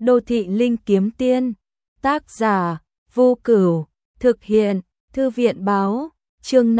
Đô thị linh kiếm tiên, tác giả Vô Cửu, thực hiện Thư viện báo, chương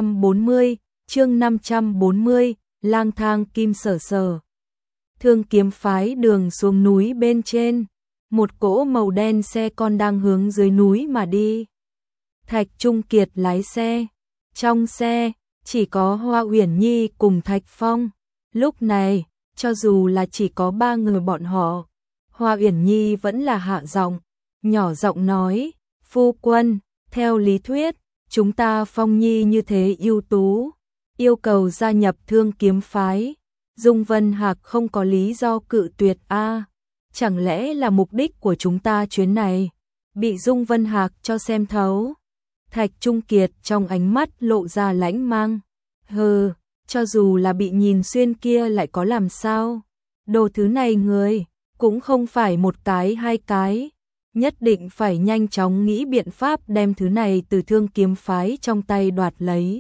540, lang thang kim sở sở. Thương kiếm phái đường xuống núi bên trên, một cỗ màu đen xe con đang hướng dưới núi mà đi. Thạch Trung Kiệt lái xe, trong xe chỉ có Hoa Uyển Nhi cùng Thạch Phong. Lúc này, cho dù là chỉ có 3 người bọn họ, Hoa Uyển Nhi vẫn là hạ giọng, nhỏ giọng nói, phu quân, theo lý thuyết, chúng ta Phong Nhi như thế ưu tú, yêu cầu gia nhập Thương kiếm phái, Dung Vân Hạc không có lý do cự tuyệt a. Chẳng lẽ là mục đích của chúng ta chuyến này bị Dung Vân Hạc cho xem thấu? Thạch Trung Kiệt trong ánh mắt lộ ra lãnh mang. Hừ, cho dù là bị nhìn xuyên kia lại có làm sao? Đồ thứ này người cũng không phải một cái hai cái, nhất định phải nhanh chóng nghĩ biện pháp đem thứ này từ Thương kiếm phái trong tay đoạt lấy.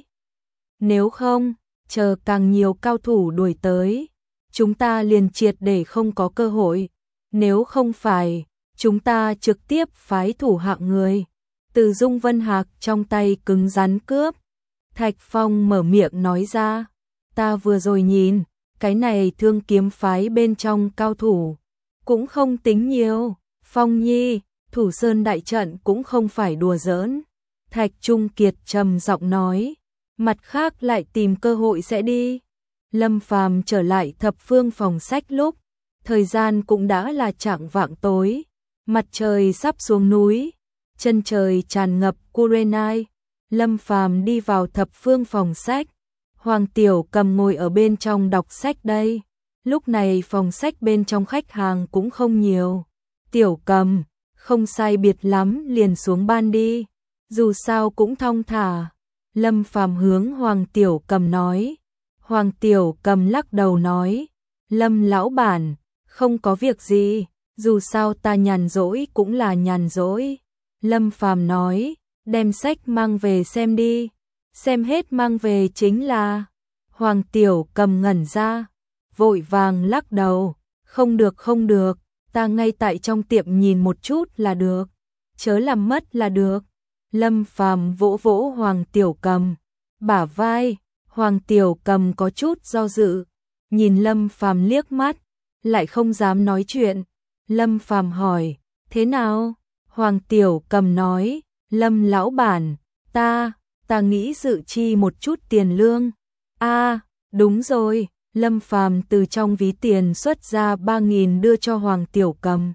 Nếu không, chờ càng nhiều cao thủ đuổi tới, chúng ta liền triệt để không có cơ hội. Nếu không phải, chúng ta trực tiếp phái thủ hạng người từ Dung Vân Hạc trong tay cứng rắn cướp. Thạch Phong mở miệng nói ra, ta vừa rồi nhìn, cái này Thương kiếm phái bên trong cao thủ cũng không tính nhiều. Phong Nhi, Thủ Sơn đại trận cũng không phải đùa giỡn. Thạch Trung Kiệt trầm giọng nói, mặt khác lại tìm cơ hội sẽ đi. Lâm Phàm trở lại thập phương phòng sách lúc, thời gian cũng đã là chạng vạng tối, mặt trời sắp xuống núi, chân trời tràn ngập Kurenai. Lâm Phàm đi vào thập phương phòng sách, Hoàng Tiểu Cầm ngồi ở bên trong đọc sách đây. Lúc này phòng sách bên trong khách hàng cũng không nhiều. Tiểu Cầm, không sai biệt lắm liền xuống ban đi, dù sao cũng thong thả. Lâm Phàm hướng Hoàng Tiểu Cầm nói. Hoàng Tiểu Cầm lắc đầu nói, Lâm lão bản, không có việc gì, dù sao ta nhàn rỗi cũng là nhàn rỗi. Lâm Phàm nói, đem sách mang về xem đi, xem hết mang về chính là. Hoàng Tiểu Cầm ngẩn ra, vội vàng lắc đầu, không được, ta ngay tại trong tiệm nhìn một chút là được, chớ làm mất là được. Lâm Phàm vỗ vỗ Hoàng Tiểu Cầm bả vai. Hoàng Tiểu Cầm có chút do dự, nhìn Lâm Phàm liếc mắt, lại không dám nói chuyện. Lâm Phàm hỏi, thế nào? Hoàng Tiểu Cầm nói, Lâm lão bản, ta nghĩ dự chi một chút tiền lương. A, đúng rồi. Lâm Phàm từ trong ví tiền xuất ra 3.000 đưa cho Hoàng Tiểu Cầm.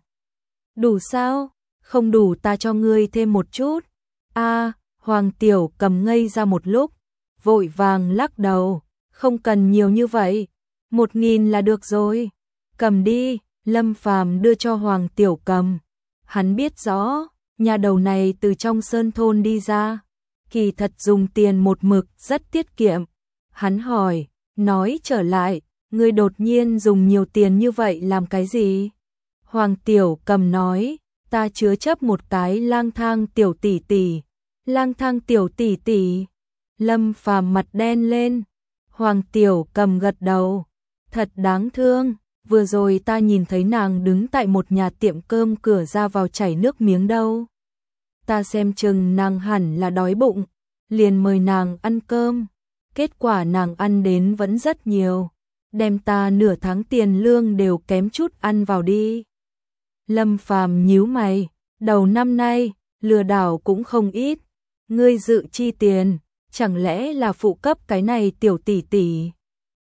Đủ sao? Không đủ ta cho ngươi thêm một chút. A, Hoàng Tiểu Cầm ngây ra một lúc, vội vàng lắc đầu, không cần nhiều như vậy, 1.000 là được rồi. Cầm đi. Lâm Phàm đưa cho Hoàng Tiểu Cầm. Hắn biết rõ, nhà đầu này từ trong sơn thôn đi ra, kỳ thật dùng tiền một mực rất tiết kiệm. Hắn hỏi, nói trở lại, ngươi đột nhiên dùng nhiều tiền như vậy làm cái gì? Hoàng Tiểu Cầm nói, ta chứa chấp một cái lang thang tiểu tỷ tỷ. Lang thang tiểu tỷ tỷ? Lâm Phàm mặt đen lên. Hoàng Tiểu Cầm gật đầu, thật đáng thương, vừa rồi ta nhìn thấy nàng đứng tại một nhà tiệm cơm cửa ra vào chảy nước miếng đâu. Ta xem chừng nàng hẳn là đói bụng, liền mời nàng ăn cơm, kết quả nàng ăn đến vẫn rất nhiều, đem ta nửa tháng tiền lương đều kém chút ăn vào đi. Lâm Phàm nhíu mày, đầu năm nay, lừa đảo cũng không ít, ngươi dự chi tiền, chẳng lẽ là phụ cấp cái này tiểu tỷ tỷ?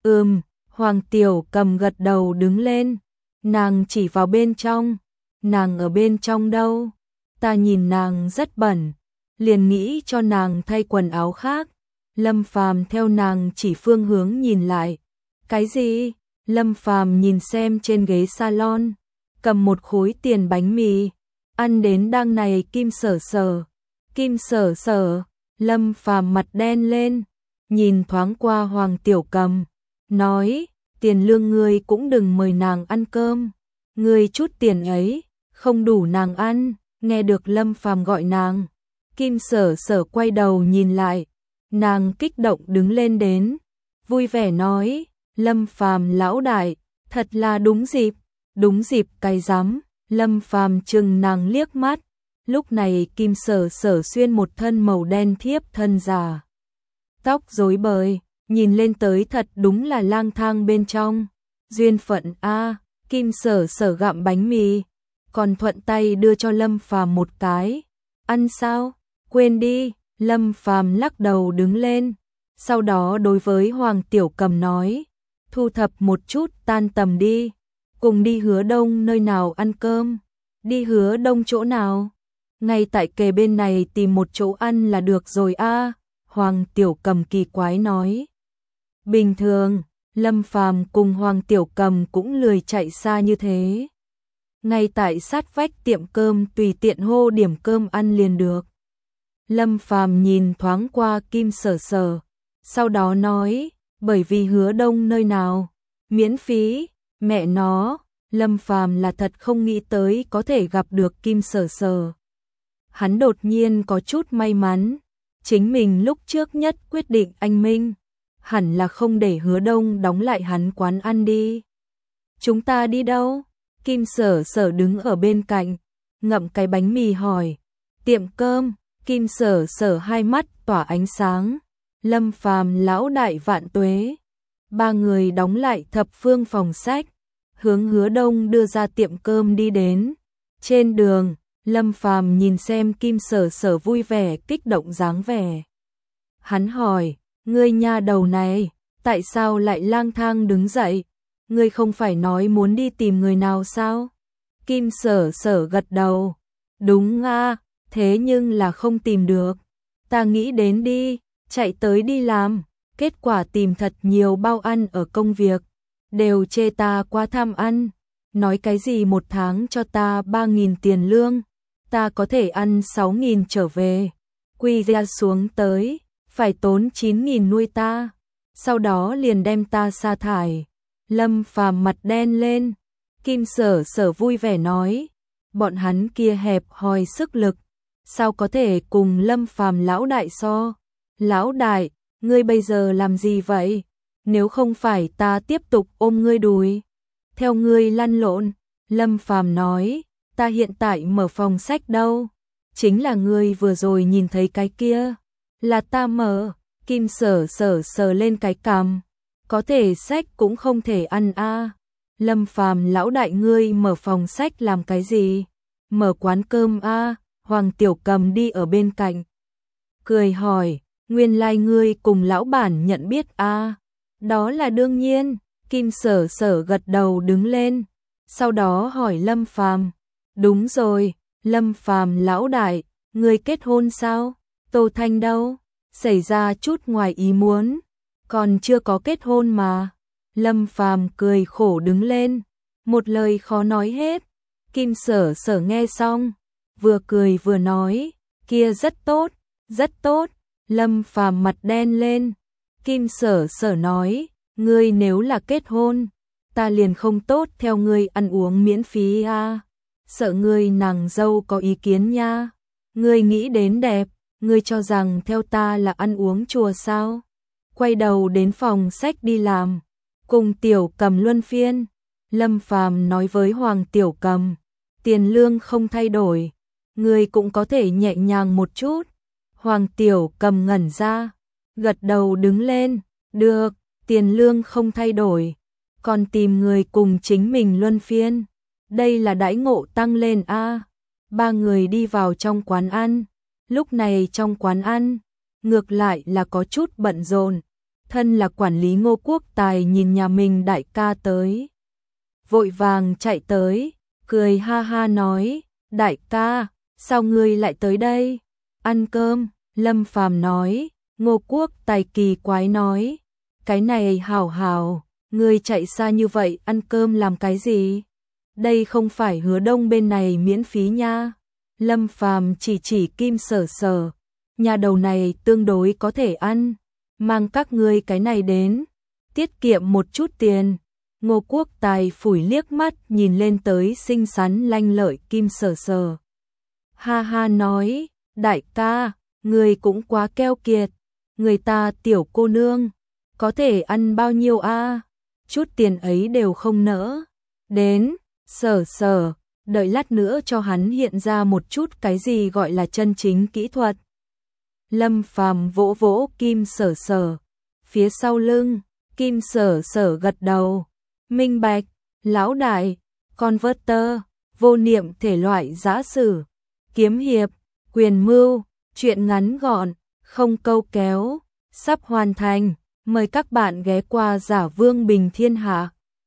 Hoàng Tiểu Cầm gật đầu đứng lên, nàng chỉ vào bên trong, nàng ở bên trong đâu? Ta nhìn nàng rất bẩn, liền nghĩ cho nàng thay quần áo khác. Lâm Phàm theo nàng chỉ phương hướng nhìn lại. Cái gì? Lâm Phàm nhìn xem trên ghế salon, cầm một khối tiền bánh mì, ăn đến đang này Kim Sở Sở. Kim Sở Sở? Lâm Phàm mặt đen lên, nhìn thoáng qua Hoàng Tiểu Cầm, nói, tiền lương ngươi cũng đừng mời nàng ăn cơm, ngươi chút tiền ấy không đủ nàng ăn. Nghe được Lâm Phàm gọi nàng, Kim Sở Sở quay đầu nhìn lại, nàng kích động đứng lên đến, vui vẻ nói, Lâm Phàm lão đại, thật là đúng dịp cái rắm. Lâm Phàm chừng nàng liếc mắt, lúc này Kim Sở Sở xuyên một thân màu đen thiếp thân giả. Tóc rối bời, nhìn lên tới thật đúng là lang thang bên trong. Duyên phận a. Kim Sở Sở gặm bánh mì, còn thuận tay đưa cho Lâm Phàm một cái. Ăn sao? Quên đi. Lâm Phàm lắc đầu đứng lên, sau đó đối với Hoàng Tiểu Cầm nói, thu thập một chút tan tầm đi, cùng đi Hứa Đông nơi nào ăn cơm. Đi Hứa Đông chỗ nào? Ngay tại kề bên này tìm một chỗ ăn là được rồi a. Hoàng Tiểu Cầm kỳ quái nói. Bình thường, Lâm Phàm cùng Hoàng Tiểu Cầm cũng lười chạy xa như thế. Ngay tại sát vách tiệm cơm tùy tiện hô điểm cơm ăn liền được. Lâm Phàm nhìn thoáng qua Kim Sở Sở, sau đó nói, bởi vì Hứa Đông nơi nào miễn phí, mẹ nó, Lâm Phàm là thật không nghĩ tới có thể gặp được Kim Sở Sở. Hắn đột nhiên có chút may mắn, chính mình lúc trước nhất quyết định anh minh, hẳn là không để Hứa Đông đóng lại hắn quán ăn đi. Chúng ta đi đâu? Kim Sở Sở đứng ở bên cạnh, ngậm cái bánh mì hỏi. Tiệm cơm. Kim Sở Sở hai mắt tỏa ánh sáng. Lâm Phàm lão đại vạn tuế. Ba người đóng lại thập phương phòng sách, hướng Hứa Đông đưa ra tiệm cơm đi đến. Trên đường, Lâm Phàm nhìn xem Kim Sở Sở vui vẻ kích động dáng vẻ. Hắn hỏi, ngươi nha đầu này, tại sao lại lang thang đứng dậy? Ngươi không phải nói muốn đi tìm người nào sao? Kim Sở Sở gật đầu. Đúng a, thế nhưng là không tìm được. Ta nghĩ đến đi, chạy tới đi làm, kết quả tìm thật nhiều bao ăn ở công việc, đều chê ta quá tham ăn, nói cái gì một tháng cho ta 3.000 tiền lương, ta có thể ăn 6.000 trở về, quy ra xuống tới, phải tốn 9.000 nuôi ta, sau đó liền đem ta sa thải. Lâm Phàm mặt đen lên, Kim Sở Sở vui vẻ nói, bọn hắn kia hẹp hòi sức lực, sao có thể cùng Lâm Phàm lão đại so? Lão đại, ngươi bây giờ làm gì vậy? Nếu không phải ta tiếp tục ôm ngươi đùi, theo ngươi lăn lộn. Lâm Phàm nói, ta hiện tại mở phòng sách đâu, chính là ngươi vừa rồi nhìn thấy cái kia, là ta mở. Kim Sở Sở sờ lên cái cằm, có thể sách cũng không thể ăn a. Lâm Phàm lão đại ngươi mở phòng sách làm cái gì? Mở quán cơm a. Hoàng Tiểu Cầm đi ở bên cạnh, cười hỏi, nguyên lai ngươi cùng lão bản nhận biết a? Đó là đương nhiên. Kim Sở Sở gật đầu đứng lên, sau đó hỏi Lâm Phàm, đúng rồi, Lâm Phàm lão đại, ngươi kết hôn sao? Tô Thanh đâu? Xảy ra chút ngoài ý muốn, còn chưa có kết hôn mà. Lâm Phàm cười khổ đứng lên, một lời khó nói hết. Kim Sở Sở nghe xong, vừa cười vừa nói, kia rất tốt, rất tốt. Lâm Phàm mặt đen lên. Kim Sở Sở nói, ngươi nếu là kết hôn, ta liền không tốt theo ngươi ăn uống miễn phí a. Sợ ngươi nàng dâu có ý kiến nha. Ngươi nghĩ đến đẹp, ngươi cho rằng theo ta là ăn uống chùa sao? Quay đầu đến phòng sách đi làm, cùng Tiểu Cầm luân phiên. Lâm Phàm nói với Hoàng Tiểu Cầm, tiền lương không thay đổi, ngươi cũng có thể nhẹ nhàng một chút. Hoàng Tiểu Cầm ngẩn ra, gật đầu đứng lên, được, tiền lương không thay đổi, còn tìm người cùng chính mình luân phiên. Đây là đãi ngộ tăng lên a. Ba người đi vào trong quán ăn, lúc này trong quán ăn, ngược lại là có chút bận rộn. Thân là quản lý Ngô Quốc Tài nhìn nhà mình đại ca tới, vội vàng chạy tới, cười ha ha nói, đại ca, sao ngươi lại tới đây? Ăn cơm. Lâm Phàm nói. Ngô Quốc Tài kỳ quái nói, cái này hảo hảo, ngươi chạy xa như vậy ăn cơm làm cái gì? Đây không phải Hứa Đông bên này miễn phí nha. Lâm Phàm chỉ Kim Sở Sở, nhà đầu này tương đối có thể ăn, mang các ngươi cái này đến, tiết kiệm một chút tiền. Ngô Quốc Tài phủi liếc mắt nhìn lên tới xinh xắn lanh lợi Kim Sở Sở, ha ha nói, đại ca, ngươi cũng quá keo kiệt, người ta tiểu cô nương, có thể ăn bao nhiêu a? Chút tiền ấy đều không nỡ. Đến, Sở Sở, đợi lát nữa cho hắn hiện ra một chút cái gì gọi là chân chính kỹ thuật. Lâm Phàm vỗ vỗ Kim Sở Sở phía sau lưng, Kim Sở Sở gật đầu, minh bạch, lão đại, converter, vô niệm thể loại giã sử, kiếm hiệp, quyền mưu, truyện ngắn gọn, không câu kéo, sắp hoàn thành, mời các bạn ghé qua Giả Vương Bình Thiên Hạ.